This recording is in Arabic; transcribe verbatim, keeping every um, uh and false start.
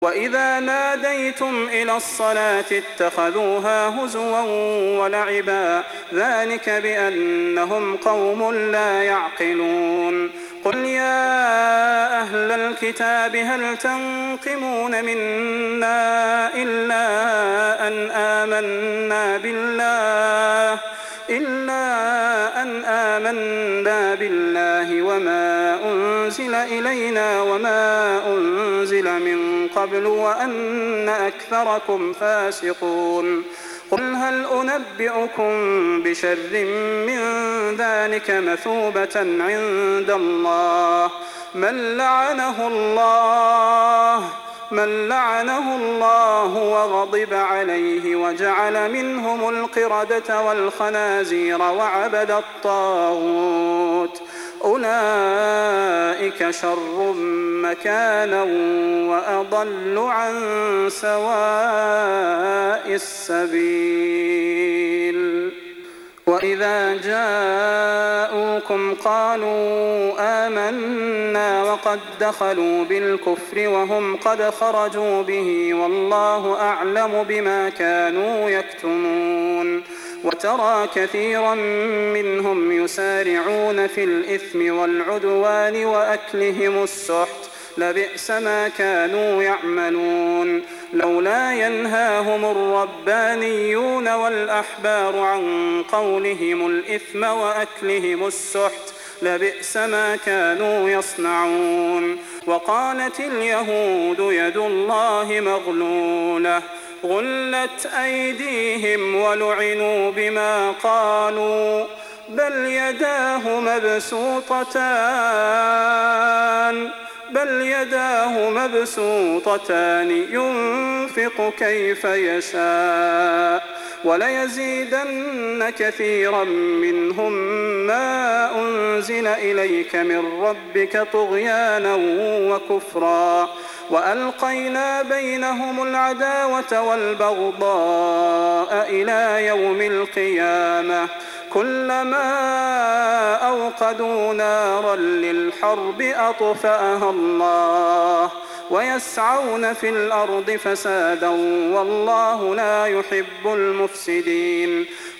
وإذا ناديتم إلى الصلاة اتخذوها هزوا ولعبا ذلك بأنهم قوم لا يعقلون قل يا أهل الكتاب هل تنقمون منا إلا أن آمنا بالله إلا أن آمنا بالله وما أنزل إلينا وما أنزل من قبل وأن أكثركم فاسقون قل هل أنبئكم بشر من ذلك مثوبة عند الله من لعنه الله من لعنه الله وغضب عليه وجعل منهم القردة والخنازير وعبد الطاغوت أولئك شر مكانا وأضل عن سواء السبيل وإذا جاءوكم قالوا آمنا وقد دخلوا بالكفر وهم قد خرجوا به والله أعلم بما كانوا يكتمون وترى كثيرا منهم يسارعون في الإثم والعدوان وأكلهم السحت لبئس ما كانوا يعملون لولا ينهاهم الربانيون والأحبار عن قولهم الإثم وأكلهم السحت لبئس ما كانوا يصنعون وقالت اليهود يد الله مغلولة غلت أيديهم ولعنوا بما قالوا بل يداه مبسوطتان بل يداه مبسوطتان ينفق كيف يشاء وليزيدن كثيرا منهم ما أنزل إليك من ربك طغيانا وكفرا وألقينا بينهم العداوة والبغضاء إلى يوم القيامة كلما أوقدوا نارا للحرب أطفأها الله ويسعون في الأرض فسادا والله لا يحب المفسدين